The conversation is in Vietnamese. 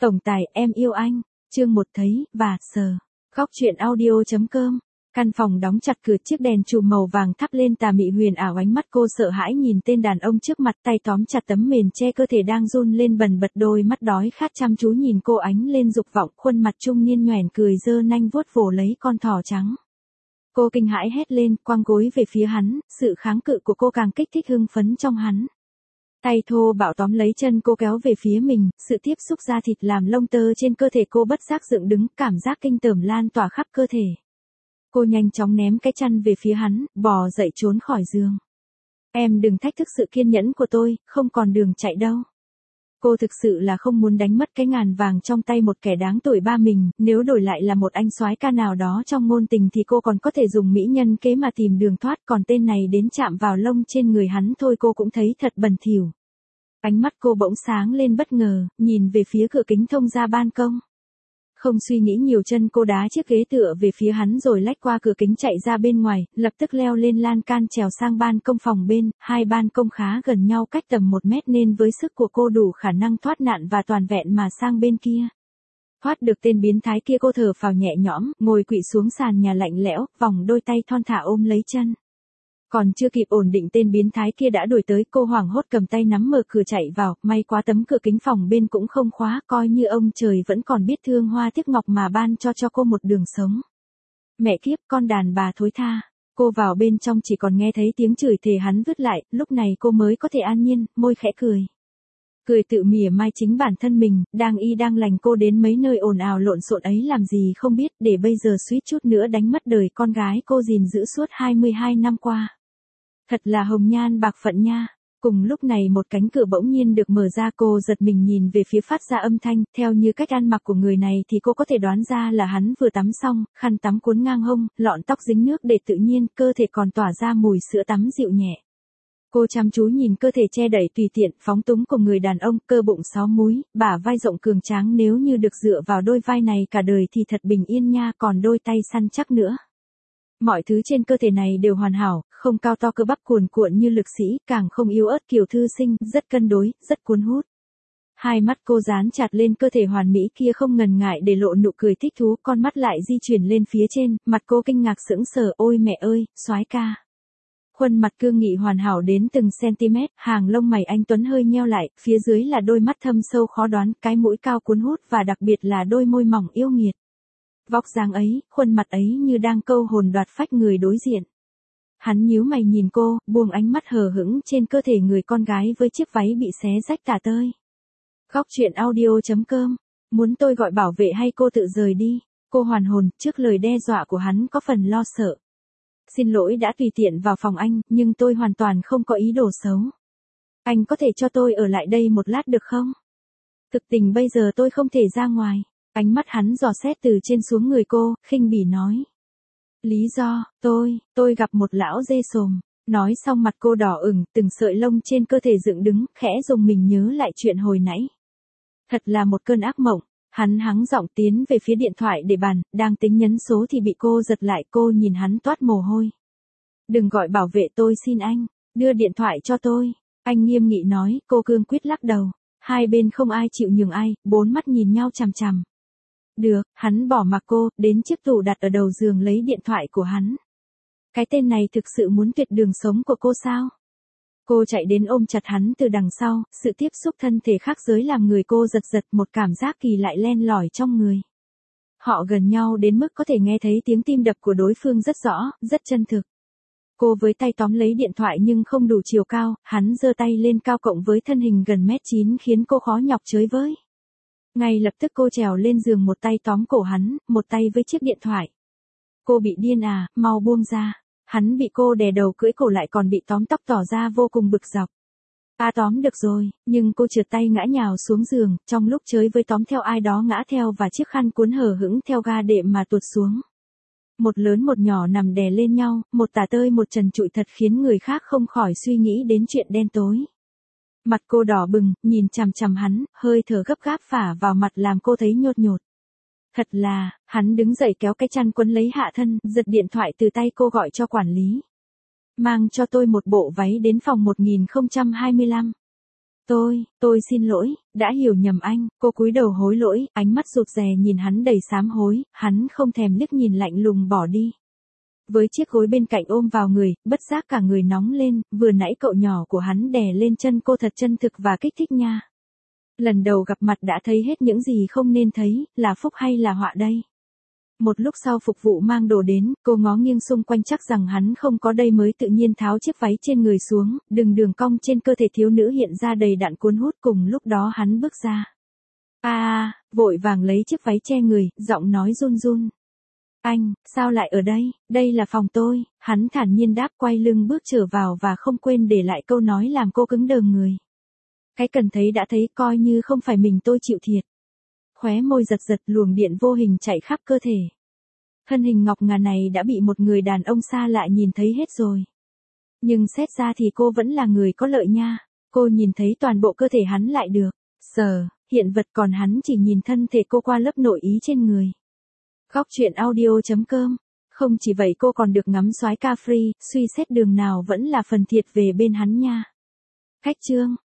Tổng tài em yêu anh, chương 1 thấy, và, sờ. Góc truyện audio.com. Căn phòng đóng chặt cửa, chiếc đèn chùm màu vàng thắp lên tà mị huyền ảo, ánh mắt cô sợ hãi nhìn tên đàn ông trước mặt, tay tóm chặt tấm mền che cơ thể đang run lên bần bật, đôi mắt đói khát chăm chú nhìn cô, ánh lên dục vọng, khuôn mặt trung niên nhoẻn cười giơ nanh vuốt vồ lấy con thỏ trắng. Cô kinh hãi hét lên, quăng gối về phía hắn, sự kháng cự của cô càng kích thích hưng phấn trong hắn. Tay thô bạo tóm lấy chân cô kéo về phía mình, sự tiếp xúc da thịt làm lông tơ trên cơ thể cô bất giác dựng đứng, cảm giác kinh tởm lan tỏa khắp cơ thể. Cô nhanh chóng ném cái chăn về phía hắn, bò dậy trốn khỏi giường. Em đừng thách thức sự kiên nhẫn của tôi, không còn đường chạy đâu. Cô thực sự là không muốn đánh mất cái ngàn vàng trong tay một kẻ đáng tuổi ba mình, nếu đổi lại là một anh soái ca nào đó trong ngôn tình thì cô còn có thể dùng mỹ nhân kế mà tìm đường thoát, còn tên này đến chạm vào lông trên người hắn thôi cô cũng thấy thật bẩn thỉu. Ánh mắt cô bỗng sáng lên bất ngờ, nhìn về phía cửa kính thông ra ban công. Không suy nghĩ nhiều, chân cô đá chiếc ghế tựa về phía hắn rồi lách qua cửa kính chạy ra bên ngoài, lập tức leo lên lan can trèo sang ban công phòng bên, hai ban công khá gần nhau cách tầm 1 mét nên với sức của cô đủ khả năng thoát nạn và toàn vẹn mà sang bên kia. Thoát được tên biến thái kia, cô thở phào nhẹ nhõm, ngồi quỵ xuống sàn nhà lạnh lẽo, vòng đôi tay thon thả ôm lấy chân. Còn chưa kịp ổn định, tên biến thái kia đã đuổi tới, cô hoảng hốt cầm tay nắm mở cửa chạy vào, may quá tấm cửa kính phòng bên cũng không khóa, coi như ông trời vẫn còn biết thương hoa tiếc ngọc mà ban cho cô một đường sống. Mẹ kiếp, con đàn bà thối tha. Cô vào bên trong chỉ còn nghe thấy tiếng chửi thề hắn vứt lại, lúc này cô mới có thể an nhiên, môi khẽ cười. Cười tự mỉa mai chính bản thân mình, đang y đang lành cô đến mấy nơi ồn ào lộn xộn ấy làm gì không biết, để bây giờ suýt chút nữa đánh mất đời con gái cô gìn giữ suốt 22 năm qua. Thật là hồng nhan bạc phận nha. Cùng lúc này một cánh cửa bỗng nhiên được mở ra, cô giật mình nhìn về phía phát ra âm thanh, theo như cách ăn mặc của người này thì cô có thể đoán ra là hắn vừa tắm xong, khăn tắm cuốn ngang hông, lọn tóc dính nước để tự nhiên, cơ thể còn tỏa ra mùi sữa tắm dịu nhẹ. Cô chăm chú nhìn cơ thể che đậy tùy tiện, phóng túng của người đàn ông, cơ bụng 6 múi, bả vai rộng cường tráng, nếu như được dựa vào đôi vai này cả đời thì thật bình yên nha, còn đôi tay săn chắc nữa. Mọi thứ trên cơ thể này đều hoàn hảo, không cao to cơ bắp cuồn cuộn như lực sĩ, càng không yếu ớt kiểu thư sinh, rất cân đối, rất cuốn hút. Hai mắt cô dán chặt lên cơ thể hoàn mỹ kia, không ngần ngại để lộ nụ cười thích thú, con mắt lại di chuyển lên phía trên, mặt cô kinh ngạc sững sờ, ôi mẹ ơi, soái ca. Khuôn mặt cương nghị hoàn hảo đến từng cm, hàng lông mày anh tuấn hơi nheo lại, phía dưới là đôi mắt thâm sâu khó đoán, cái mũi cao cuốn hút và đặc biệt là đôi môi mỏng yêu nghiệt. Vóc dáng ấy, khuôn mặt ấy như đang câu hồn đoạt phách người đối diện. Hắn nhíu mày nhìn cô, buông ánh mắt hờ hững trên cơ thể người con gái với chiếc váy bị xé rách tả tơi. Góc truyện audio.com. Muốn tôi gọi bảo vệ hay cô tự rời đi? Cô hoàn hồn trước lời đe dọa của hắn, có phần lo sợ. Xin lỗi đã tùy tiện vào phòng anh, nhưng tôi hoàn toàn không có ý đồ xấu. Anh có thể cho tôi ở lại đây một lát được không? Thực tình bây giờ tôi không thể ra ngoài. Ánh mắt hắn dò xét từ trên xuống người cô, khinh bỉ nói. Lý do, tôi gặp một lão dê sồm. Nói xong mặt cô đỏ ửng, từng sợi lông trên cơ thể dựng đứng, khẽ rùng mình nhớ lại chuyện hồi nãy. Thật là một cơn ác mộng. Hắn hắng giọng tiến về phía điện thoại để bàn, đang tính nhấn số thì bị cô giật lại, cô nhìn hắn toát mồ hôi. Đừng gọi bảo vệ tôi xin anh, đưa điện thoại cho tôi. Anh nghiêm nghị nói, cô cương quyết lắc đầu. Hai bên không ai chịu nhường ai, bốn mắt nhìn nhau chằm chằm. Được, hắn bỏ mặc cô, đến chiếc tủ đặt ở đầu giường lấy điện thoại của hắn. Cái tên này thực sự muốn tuyệt đường sống của cô sao? Cô chạy đến ôm chặt hắn từ đằng sau, sự tiếp xúc thân thể khác giới làm người cô giật giật, một cảm giác kỳ lại len lỏi trong người. Họ gần nhau đến mức có thể nghe thấy tiếng tim đập của đối phương rất rõ, rất chân thực. Cô với tay tóm lấy điện thoại nhưng không đủ chiều cao, hắn giơ tay lên cao cộng với thân hình gần 1m9 khiến cô khó nhọc chới với. Ngay lập tức cô trèo lên giường, một tay tóm cổ hắn, một tay với chiếc điện thoại. Cô bị điên à, mau buông ra. Hắn bị cô đè đầu cưỡi cổ lại còn bị tóm tóc tỏ ra vô cùng bực dọc. Tóm được rồi, nhưng cô trượt tay ngã nhào xuống giường, trong lúc chới với tóm theo ai đó ngã theo và chiếc khăn cuốn hở hững theo ga đệm mà tuột xuống. Một lớn một nhỏ nằm đè lên nhau, một tả tơi một trần trụi thật khiến người khác không khỏi suy nghĩ đến chuyện đen tối. Mặt cô đỏ bừng, nhìn chằm chằm hắn, hơi thở gấp gáp phả vào mặt làm cô thấy nhột nhột. Thật là, hắn đứng dậy kéo cái chăn quấn lấy hạ thân, giật điện thoại từ tay cô gọi cho quản lý. Mang cho tôi một bộ váy đến phòng 1025. Tôi xin lỗi, đã hiểu nhầm anh, cô cúi đầu hối lỗi, ánh mắt rụt rè nhìn hắn đầy sám hối, hắn không thèm liếc nhìn lạnh lùng bỏ đi. Với chiếc gối bên cạnh ôm vào người, bất giác cả người nóng lên, vừa nãy cậu nhỏ của hắn đè lên chân cô thật chân thực và kích thích nha. Lần đầu gặp mặt đã thấy hết những gì không nên thấy, là phúc hay là họa đây? Một lúc sau phục vụ mang đồ đến, cô ngó nghiêng xung quanh chắc rằng hắn không có đây mới tự nhiên tháo chiếc váy trên người xuống, đường cong trên cơ thể thiếu nữ hiện ra đầy đặn cuốn hút cùng lúc đó hắn bước ra. Vội vàng lấy chiếc váy che người, giọng nói run run. Anh, sao lại ở đây, đây là phòng tôi, hắn thản nhiên đáp quay lưng bước trở vào và không quên để lại câu nói làm cô cứng đờ người. Cái cần thấy đã thấy coi như không phải mình tôi chịu thiệt. Khóe môi giật giật luồng điện vô hình chạy khắp cơ thể. Thân hình ngọc ngà này đã bị một người đàn ông xa lạ nhìn thấy hết rồi. Nhưng xét ra thì cô vẫn là người có lợi nha. Cô nhìn thấy toàn bộ cơ thể hắn lại được. Hiện vật còn hắn chỉ nhìn thân thể cô qua lớp nội ý trên người. Góc truyện audio.com. Không chỉ vậy cô còn được ngắm soái ca free, suy xét đường nào vẫn là phần thiệt về bên hắn nha. Khách chương.